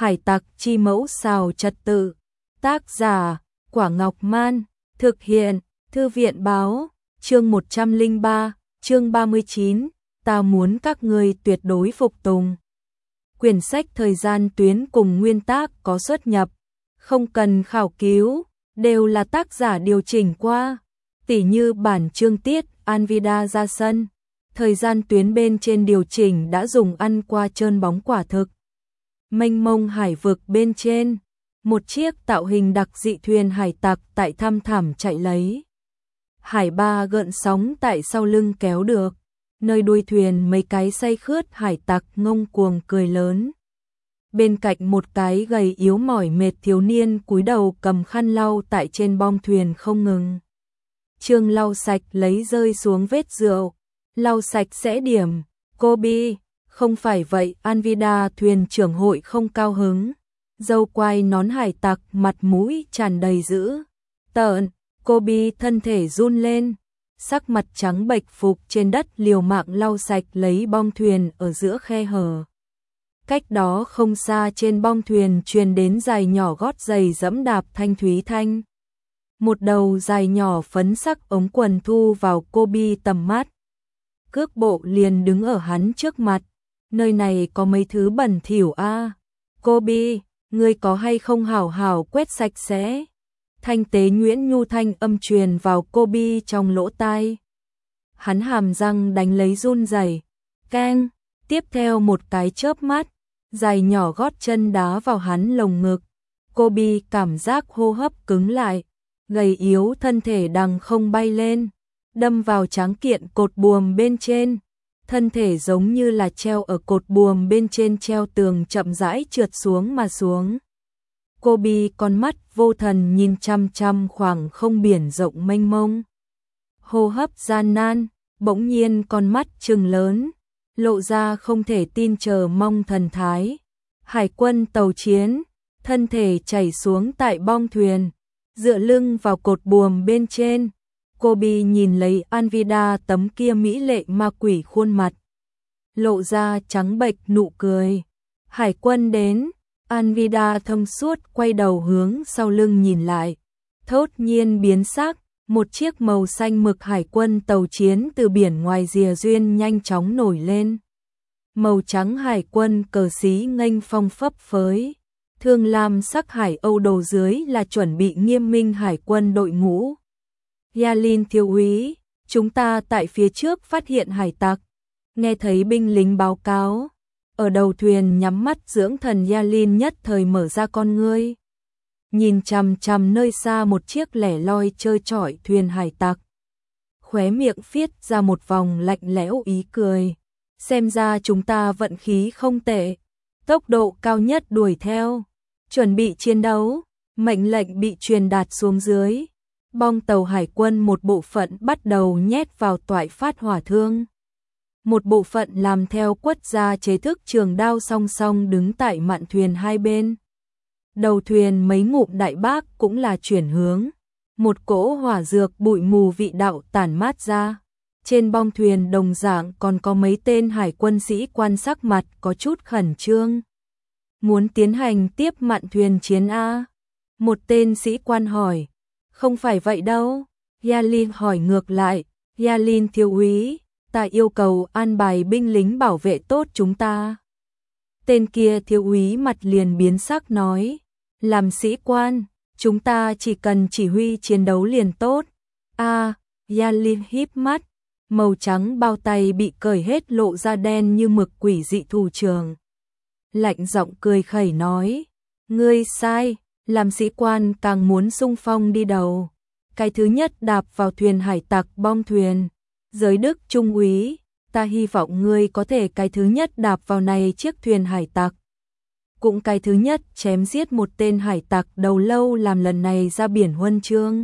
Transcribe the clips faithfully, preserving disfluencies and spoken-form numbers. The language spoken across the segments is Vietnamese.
Hải tặc chi mẫu xào trật tự. Tác giả, Quả Ngọc Man. Thực hiện, Thư viện Báo. Chương một trăm lẻ ba, chương ba mươi chín. Ta muốn các ngươi tuyệt đối phục tùng. Quyển sách thời gian tuyến cùng nguyên tác có xuất nhập, không cần khảo cứu, đều là tác giả điều chỉnh qua. Tỉ như bản chương tiết Anvida ra sân, thời gian tuyến bên trên điều chỉnh đã dùng ăn qua trơn bóng quả thực. Mênh mông hải vực bên trên, một chiếc tạo hình đặc dị thuyền hải tặc tại thăm thẳm chạy lấy. Hải ba gợn sóng tại sau lưng kéo được, nơi đuôi thuyền mấy cái say khướt hải tặc ngông cuồng cười lớn. Bên cạnh một cái gầy yếu mỏi mệt thiếu niên cúi đầu cầm khăn lau tại trên bong thuyền không ngừng. Trương lau sạch lấy rơi xuống vết rượu, lau sạch sẽ điểm. Kobe, không phải vậy. Anvida thuyền trưởng hội không cao hứng. Dâu quai nón hải tặc mặt mũi tràn đầy dữ tợn. Kobe thân thể run lên, sắc mặt trắng bệch phục trên đất liều mạng lau sạch lấy bong thuyền ở giữa khe hở. Cách đó không xa trên bong thuyền truyền đến giày nhỏ gót giày dẫm đạp thanh thúy thanh. Một đầu dài nhỏ phấn sắc ống quần thu vào Kobe tầm mắt. Cước bộ liền đứng ở hắn trước mặt. Nơi này có mấy thứ bẩn thỉu a. À. Kobe, ngươi có hay không hảo hảo quét sạch sẽ? Thanh tế nhuyễn nhu thanh âm truyền vào Kobe trong lỗ tai. Hắn hàm răng đánh lấy run rẩy. Keng, tiếp theo một cái chớp mắt, giày nhỏ gót chân đá vào hắn lồng ngực. Kobe cảm giác hô hấp cứng lại, gầy yếu thân thể đằng không bay lên, đâm vào tráng kiện cột buồm bên trên. Thân thể giống như là treo ở cột buồm bên trên treo tường chậm rãi trượt xuống mà xuống. Kobe con mắt vô thần nhìn chăm chăm khoảng không biển rộng mênh mông. Hô hấp gian nan, bỗng nhiên con mắt trừng lớn, lộ ra không thể tin chờ mong thần thái. Hải quân tàu chiến, thân thể chảy xuống tại bong thuyền, dựa lưng vào cột buồm bên trên. Kobe nhìn lấy Anvida tấm kia mỹ lệ ma quỷ khuôn mặt, lộ ra trắng bệch nụ cười. Hải quân đến. Anvida thông suốt quay đầu hướng sau lưng nhìn lại, thốt nhiên biến sắc. Một chiếc màu xanh mực hải quân tàu chiến từ biển ngoài rìa duyên nhanh chóng nổi lên. Màu trắng hải quân cờ xí nghênh phong phấp phới, thương lam sắc hải âu đầu dưới là chuẩn bị nghiêm minh hải quân đội ngũ. Yalin thiếu úy, chúng ta tại phía trước phát hiện hải tặc. Nghe thấy binh lính báo cáo, ở đầu thuyền nhắm mắt dưỡng thần Yalin nhất thời mở ra con ngươi, nhìn chằm chằm nơi xa một chiếc lẻ loi trơ trọi thuyền hải tặc. Khóe miệng phiết ra một vòng lạnh lẽo ý cười. Xem ra chúng ta vận khí không tệ. Tốc độ cao nhất đuổi theo, chuẩn bị chiến đấu. Mệnh lệnh bị truyền đạt xuống dưới. Bong tàu hải quân một bộ phận bắt đầu nhét vào toại phát hỏa thương. Một bộ phận làm theo quất ra chế thức trường đao song song đứng tại mạn thuyền hai bên. Đầu thuyền mấy ngụm đại bác cũng là chuyển hướng. Một cỗ hỏa dược bụi mù vị đạo tản mát ra. Trên bong thuyền đồng dạng còn có mấy tên hải quân sĩ quan sắc mặt có chút khẩn trương. Muốn tiến hành tiếp mạn thuyền chiến A? Một tên sĩ quan hỏi. Không phải vậy đâu. Yalin hỏi ngược lại. Yalin thiếu úy, ta yêu cầu an bài binh lính bảo vệ tốt chúng ta. Tên kia thiếu úy mặt liền biến sắc nói. Làm sĩ quan, chúng ta chỉ cần chỉ huy chiến đấu liền tốt. A, à, Yalin híp mắt, màu trắng bao tay bị cởi hết lộ ra đen như mực quỷ dị thủ trưởng. Lạnh giọng cười khẩy nói, ngươi sai, làm sĩ quan càng muốn xung phong đi đầu. Cái thứ nhất đạp vào thuyền hải tặc bong thuyền. Giới đức trung úy, ta hy vọng ngươi có thể cái thứ nhất đạp vào này chiếc thuyền hải tặc. Cũng cái thứ nhất chém giết một tên hải tặc đầu lâu làm lần này ra biển huân chương.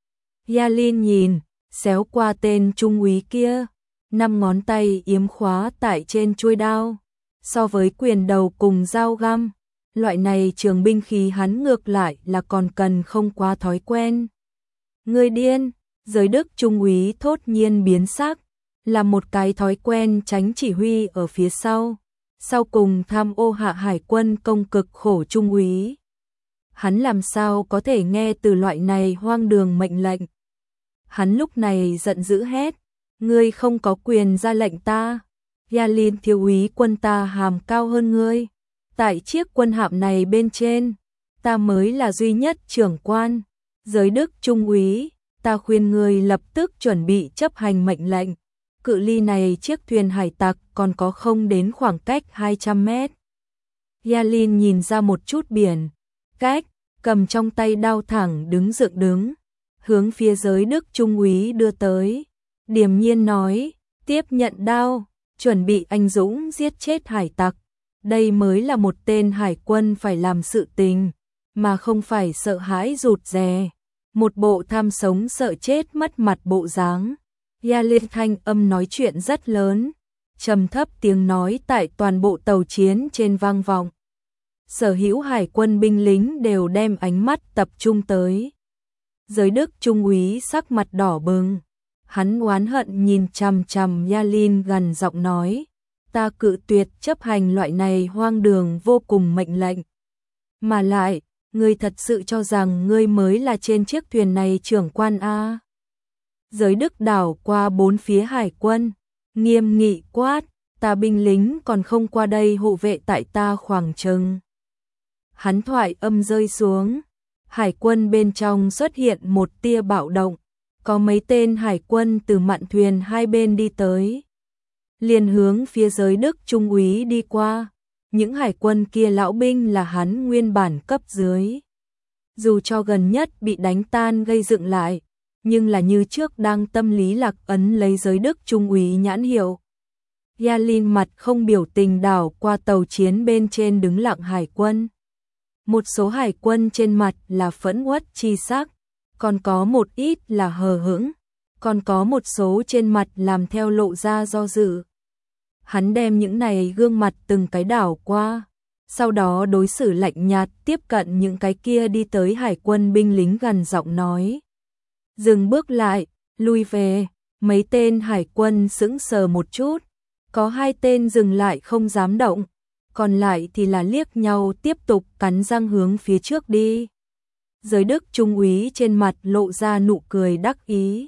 Yalin nhìn, xéo qua tên trung úy kia, năm ngón tay yếm khóa tại trên chuôi đao. So với quyền đầu cùng dao găm, loại này trường binh khí hắn ngược lại là còn cần không quá thói quen. Ngươi điên, giới đức trung úy thốt nhiên biến sắc, là một cái thói quen tránh chỉ huy ở phía sau. sau cùng tham ô hạ hải quân công cực khổ trung úy. Hắn làm sao có thể nghe từ loại này hoang đường mệnh lệnh. Hắn lúc này giận dữ hét, ngươi không có quyền ra lệnh ta. Yalin thiếu úy quân ta hàm cao hơn ngươi. Tại chiếc quân hạm này bên trên, ta mới là duy nhất trưởng quan. Giới đức trung úy, ta khuyên ngươi lập tức chuẩn bị chấp hành mệnh lệnh. Cự ly này chiếc thuyền hải tặc còn có không đến khoảng cách hai trăm mét. Yalin nhìn ra một chút biển, cách, cầm trong tay đao thẳng đứng dựng đứng, hướng phía giới đức trung úy đưa tới. Điềm nhiên nói, tiếp nhận đao, chuẩn bị anh dũng giết chết hải tặc. Đây mới là một tên hải quân phải làm sự tình, mà không phải sợ hãi rụt rè. Một bộ tham sống sợ chết mất mặt bộ dáng. Yalin thanh âm nói chuyện rất lớn, trầm thấp tiếng nói tại toàn bộ tàu chiến trên vang vọng. Sở hữu hải quân binh lính đều đem ánh mắt tập trung tới. Giới đức trung úy sắc mặt đỏ bừng, hắn oán hận nhìn chằm chằm Yalin gần giọng nói, ta cự tuyệt chấp hành loại này hoang đường vô cùng mệnh lệnh. Mà lại, ngươi thật sự cho rằng ngươi mới là trên chiếc thuyền này trưởng quan a? Giới đức đảo qua bốn phía hải quân, nghiêm nghị quát, ta binh lính còn không qua đây hộ vệ tại ta khoảng chừng. Hắn thoại âm rơi xuống, hải quân bên trong xuất hiện một tia bạo động, có mấy tên hải quân từ mạn thuyền hai bên đi tới, liền hướng phía giới đức trung úy đi qua. Những hải quân kia lão binh là hắn nguyên bản cấp dưới. Dù cho gần nhất bị đánh tan gây dựng lại, nhưng là như trước đang tâm lý lạc ấn lấy giới đức trung úy nhãn hiệu. Yalin mặt không biểu tình đảo qua tàu chiến bên trên đứng lặng hải quân. Một số hải quân trên mặt là phẫn uất chi sắc, còn có một ít là hờ hững, còn có một số trên mặt làm theo lộ ra do dự. Hắn đem những này gương mặt từng cái đảo qua, sau đó đối xử lạnh nhạt tiếp cận những cái kia đi tới hải quân binh lính gần giọng nói. Dừng bước lại, lui về. Mấy tên hải quân sững sờ một chút, có hai tên dừng lại không dám động, còn lại thì là liếc nhau tiếp tục cắn răng hướng phía trước đi. Giới đức trung úy trên mặt lộ ra nụ cười đắc ý.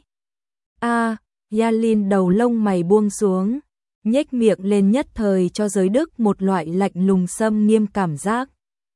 A, Yalin đầu lông mày buông xuống, nhếch miệng lên nhất thời cho giới đức một loại lạnh lùng xâm nghiêm cảm giác.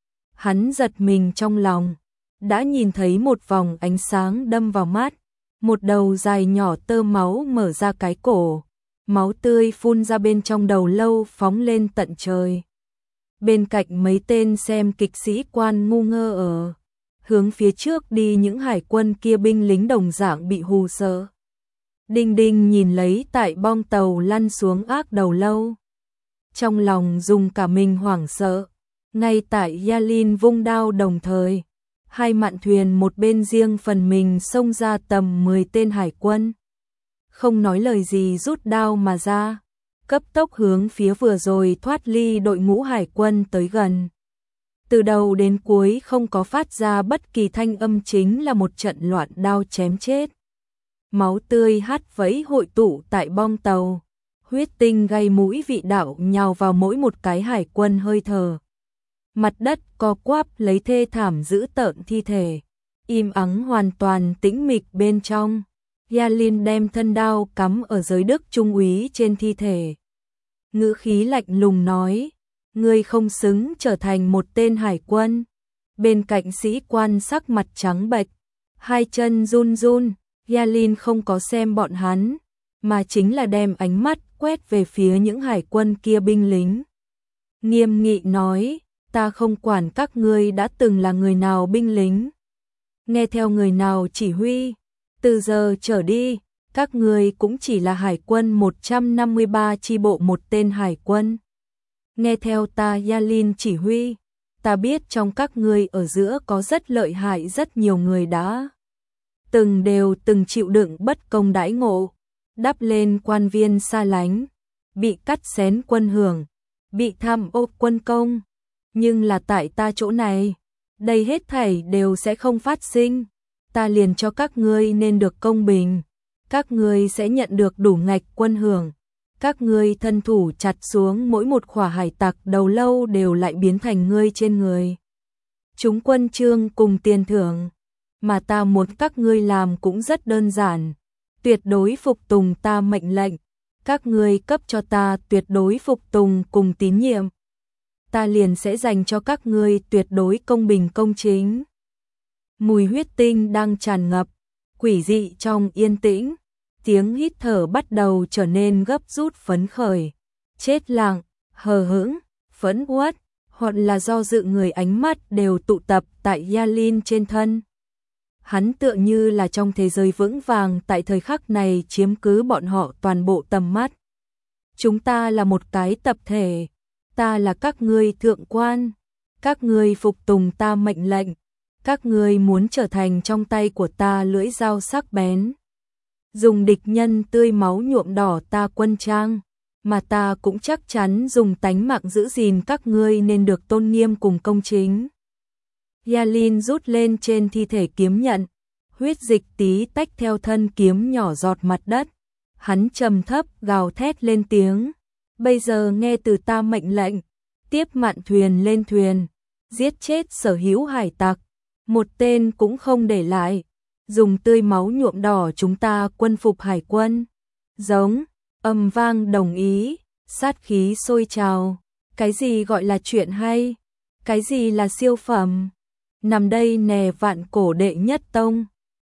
Hắn giật mình trong lòng, đã nhìn thấy một vòng ánh sáng đâm vào mắt, một đầu dài nhỏ tơ máu mở ra cái cổ, máu tươi phun ra bên trong đầu lâu phóng lên tận trời. Bên cạnh mấy tên xem kịch sĩ quan ngu ngơ ở, hướng phía trước đi những hải quân kia binh lính đồng dạng bị hù sợ. Đinh Đinh nhìn lấy tại bong tàu lăn xuống ác đầu lâu, trong lòng dùng cả mình hoảng sợ. Ngay tại Yalin vung đao đồng thời, hai mạn thuyền một bên riêng phần mình xông ra tầm mười tên hải quân. Không nói lời gì rút đao mà ra, cấp tốc hướng phía vừa rồi thoát ly đội ngũ hải quân tới gần. Từ đầu đến cuối không có phát ra bất kỳ thanh âm, chính là một trận loạn đao chém chết. Máu tươi hắt vẫy hội tụ tại bong tàu, huyết tinh gây mũi vị đạo nhào vào mỗi một cái hải quân hơi thở. Mặt đất co quắp lấy thê thảm dữ tợn thi thể, im ắng hoàn toàn tĩnh mịch bên trong. Yalin đem thân đao cắm ở giới đức trung úy trên thi thể. Ngữ khí lạnh lùng nói, ngươi không xứng trở thành một tên hải quân. Bên cạnh sĩ quan sắc mặt trắng bệch, hai chân run run. Yalin không có xem bọn hắn, mà chính là đem ánh mắt quét về phía những hải quân kia binh lính. Nghiêm nghị nói, ta không quản các ngươi đã từng là người nào binh lính, nghe theo người nào chỉ huy, từ giờ trở đi, các ngươi cũng chỉ là hải quân một trăm năm mươi ba chi bộ một tên hải quân. Nghe theo ta Yalin chỉ huy, ta biết trong các ngươi ở giữa có rất lợi hại, rất nhiều người đã từng đều từng chịu đựng bất công đãi ngộ, đắp lên quan viên xa lánh, bị cắt xén quân hưởng, bị tham ô quân công. Nhưng là tại ta chỗ này, đây hết thảy đều sẽ không phát sinh. Ta liền cho các ngươi nên được công bình, các ngươi sẽ nhận được đủ ngạch quân hưởng, Các ngươi thân thủ chặt xuống mỗi một khỏa hải tặc đầu lâu đều lại biến thành ngươi trên người. Chúng quân chương cùng tiền thưởng, mà ta muốn các ngươi làm cũng rất đơn giản, tuyệt đối phục tùng ta mệnh lệnh, các ngươi cấp cho ta tuyệt đối phục tùng cùng tín nhiệm. Ta liền sẽ dành cho các ngươi tuyệt đối công bình công chính. Mùi huyết tinh đang tràn ngập, quỷ dị trong yên tĩnh, tiếng hít thở bắt đầu trở nên gấp rút phấn khởi, chết lặng, hờ hững, phẫn uất, hoặc là do dự người ánh mắt đều tụ tập tại Yalin trên thân. Hắn tựa như là trong thế giới vững vàng tại thời khắc này chiếm cứ bọn họ toàn bộ tầm mắt. Chúng ta là một cái tập thể, ta là các ngươi thượng quan, các ngươi phục tùng ta mệnh lệnh, các ngươi muốn trở thành trong tay của ta lưỡi dao sắc bén. Dùng địch nhân tươi máu nhuộm đỏ ta quân trang, mà ta cũng chắc chắn dùng tánh mạng giữ gìn các ngươi nên được tôn nghiêm cùng công chính. Yalin rút lên trên thi thể kiếm nhận, huyết dịch tí tách theo thân kiếm nhỏ giọt mặt đất. Hắn trầm thấp gào thét lên tiếng, bây giờ nghe từ ta mệnh lệnh, tiếp mạn thuyền lên thuyền, giết chết sở hữu hải tặc, một tên cũng không để lại, dùng tươi máu nhuộm đỏ chúng ta quân phục hải quân. Giống, âm vang đồng ý, sát khí sôi trào, cái gì gọi là chuyện hay, cái gì là siêu phẩm, nằm đây nè vạn cổ đệ nhất tông.